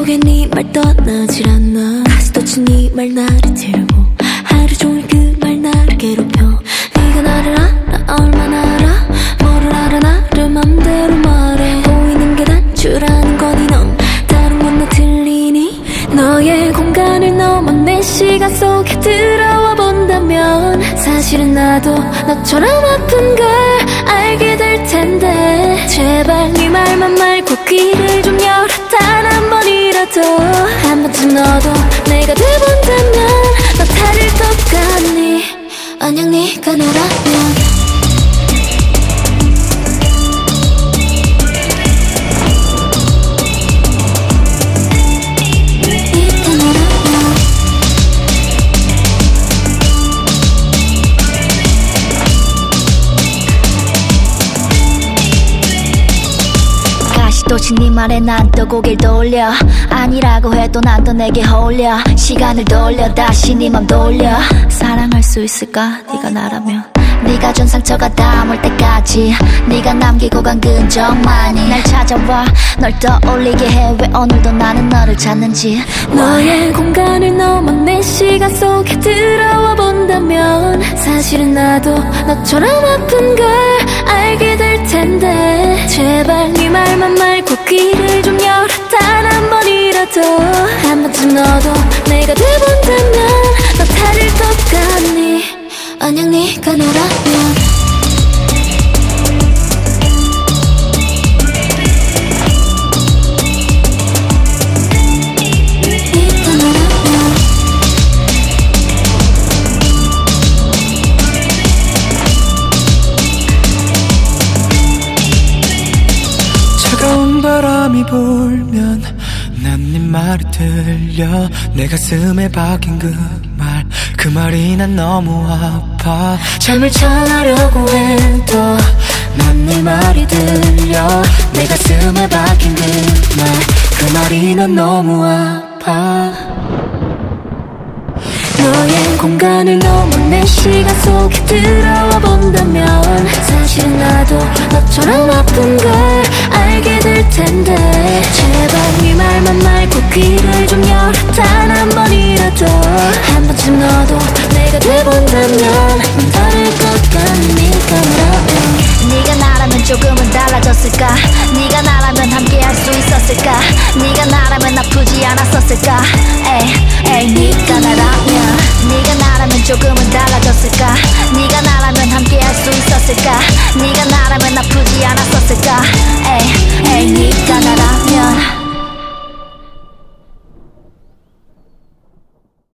결국엔 네 말 떠나질 않아. 가슴 네 말 나를 태우고 하루 종일 그 말 나를 괴롭혀. 네가 나를 알아 얼마나 알아. 뭐를 알아 나를 맘대로 말해. 보이는 게 단추라는 거니 넌 다른 건 다 틀리니. 너의 공간을 넘어 내 시간 속에 들어와 본다면 사실은 나도 너처럼 아픈 걸 알게 될 텐데. 제발 네 말만 말고 귀를 좀 열어. 단 한 번이라도 한 번쯤 너도 내가 돼본다면 너 다를 것 같니. 만약 네가 너라면 또치 네 말에 난 또 고개를 돌려. 아니라고 해도 난 또 내게 홀려. 시간을 돌려 다시 네 맘 돌려. 사랑할 수 있을까 네가 나라면. 네가 준 상처가 닿을 때까지 네가 남기고 간 흔적만이 날 찾아와 널 떠올리게 해. 왜 오늘도 나는 너를 찾는지. 너의 공간을 넘어 내 시간 속에 들어와 본다면 사실은 나도 너처럼 아픈 걸 알게 될 텐데. 제발 네 말만 말고 귀를 좀 열어. 단 한 번이라도 한 번쯤 너도 내가 돼본다면 너 다를 것 같니. 만약 네가 너라면 차가운 바람이 불면 난 네 말이 들려. 내 가슴에 박힌 그 말이 난 너무 아파. 잠을 청하려고 해도 난 네 말이 들려. 내 가슴에 박힌 그 말이 난 너무 아파. 너의 공간을 넘어 내 시간 속에 들어와 본다면 사실은 나도 너처럼 아픈 걸 알게 될 텐데. 제발 네 말만 말고 귀를 좀 열어. 단 한 번이라도 한 번쯤 너도 내가 돼본다면 넌 다를 것 같니. 네가 나라면 조금은 달라졌을까. 네가 나라면 함께할 수 있었을까. 네가 나라면 아프지 않았었을까. 에이 네가 나라면. 네가 나라면 조금은 달라졌을까. 네가 나라면 함께할 수 있었을까. 네가 나라면 아프지 않았었을까.